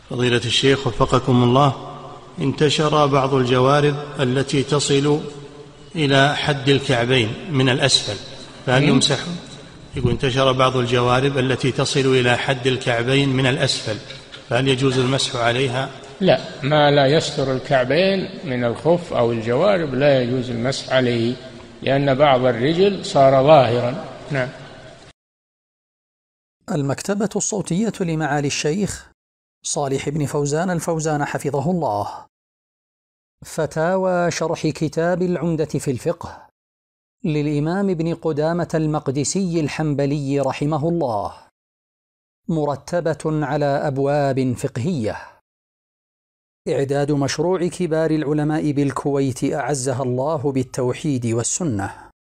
فضيلة الشيخ وفقكم الله، انتشر بعض الجوارب التي تصل إلى حد الكعبين من الأسفل، فهل يمسح؟ يقول انتشر بعض الجوارب التي تصل إلى حد الكعبين من الأسفل، فهل يجوز المسح عليها؟ لا، ما لا يستر الكعبين من الخف أو الجوارب لا يجوز المسح عليه، لأن بعض الرجل صار ظاهرا. نعم. المكتبة الصوتية لمعالي الشيخ صالح بن فوزان الفوزان حفظه الله. فتاوى شرح كتاب العمدة في الفقه للإمام ابن قدامة المقدسي الحنبلي رحمه الله، مرتبة على أبواب فقهية. إعداد مشروع كبار العلماء بالكويت أعزها الله بالتوحيد والسنة.